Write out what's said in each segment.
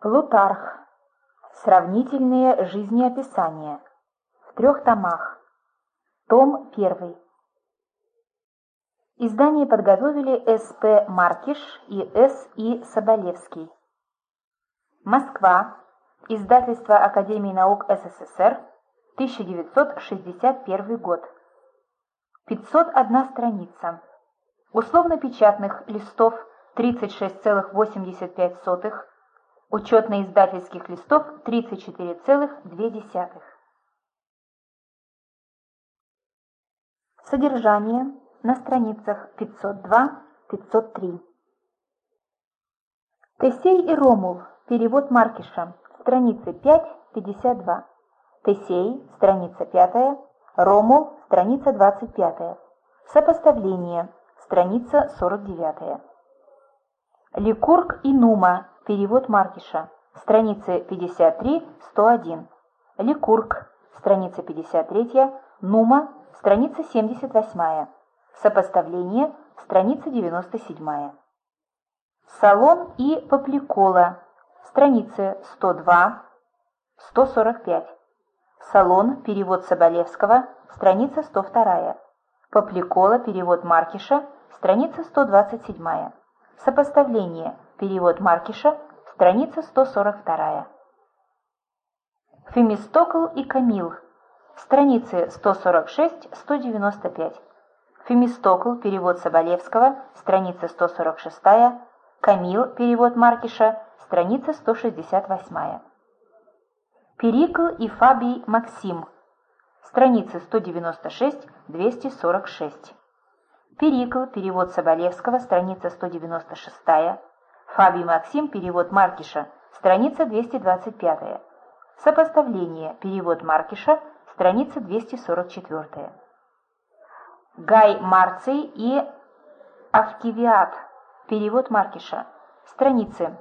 Плутарх. Сравнительные жизнеописания. В 3 томах. Том 1. Издание подготовили С.П. Маркиш и С.И. Соболевский. Москва. Издательство Академии наук СССР. 1961 год. 501 страница. Условно-печатных листов 36,85, учетно-издательских листов 34,2. Содержание на страницах 502-503. Тесей и Ромул. Перевод Маркиша. Страницы 5-52. Тесей, страница 5. Ромул, страница 25. Сопоставление, страница 49. Ликург и Нума. Перевод Маркиша. Страницы 53-101. Ликург, страница 53. Нума, страница 78. Сопоставление, страница 97. Салон и Папликола. Страницы 102-145. Салон, перевод Соболевского, страница 102. Папликола, перевод Маркиша, страница 127. Сопоставление, перевод Маркиша, страница 142. Фемистокл и Камил. Страницы 146-195. Фемистокл, перевод Соболевского, страница 146. Камил, перевод Маркиша, страница 168. Перикл и Фабий Максим. Страницы 196-246. Перикл, перевод Соболевского, страница 196. Фабий Максим, перевод Маркиша, страница 225. Сопоставление, перевод Маркиша, страница 244. Гай Марций и Авкивиад, перевод Маркиша, страницы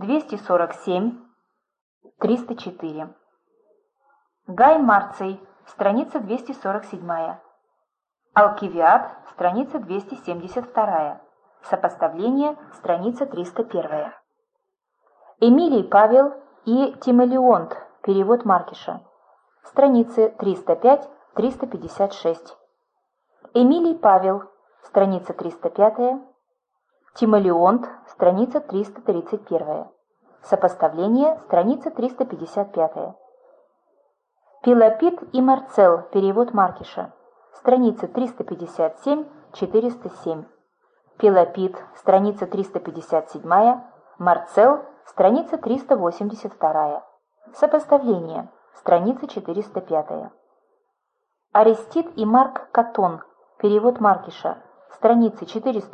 247-304. Гай Марций, страница 247. Алкивиад, страница 272. Сопоставление, страница 301. Эмилий Павел и Тимолеонт, перевод Маркиша, страницы 305-356. Эмилий Павел, страница 305. Тимолеонт, страница 331. Сопоставление, страница 355. Пелопит и Марцел, перевод Маркиша, страницы 357-407. Пелопит, страница 357. Марцел, страница 382. Сопоставление, страница 405. Арестит и Марк Катон, перевод Маркиша, страницы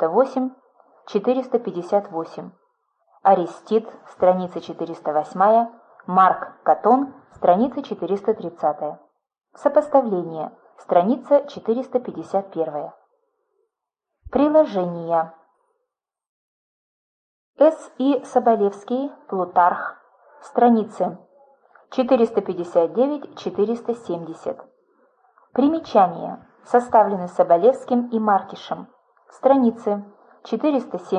408-458. Арестит, страница 408. Марк Катон, страница 430. Сопоставление, страница 451. Приложения. С.И. Соболевский, Плутарх, страницы 459-470. Примечания. Составлены Соболевским и Маркишем. Страницы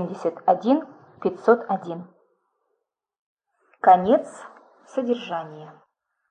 471-501. Конец содержания.